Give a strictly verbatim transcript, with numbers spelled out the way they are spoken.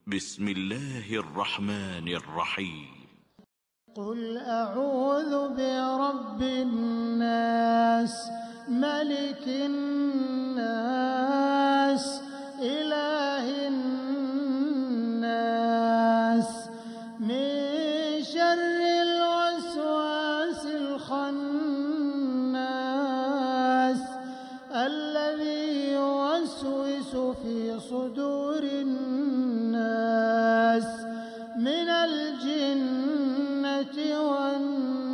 بسم الله الرحمن الرحيم. قل أعوذ برب الناس ملك الناس إله الناس من شر الوسواس الخناس الذي يوسوس في صدور الناس من الجنة والناس.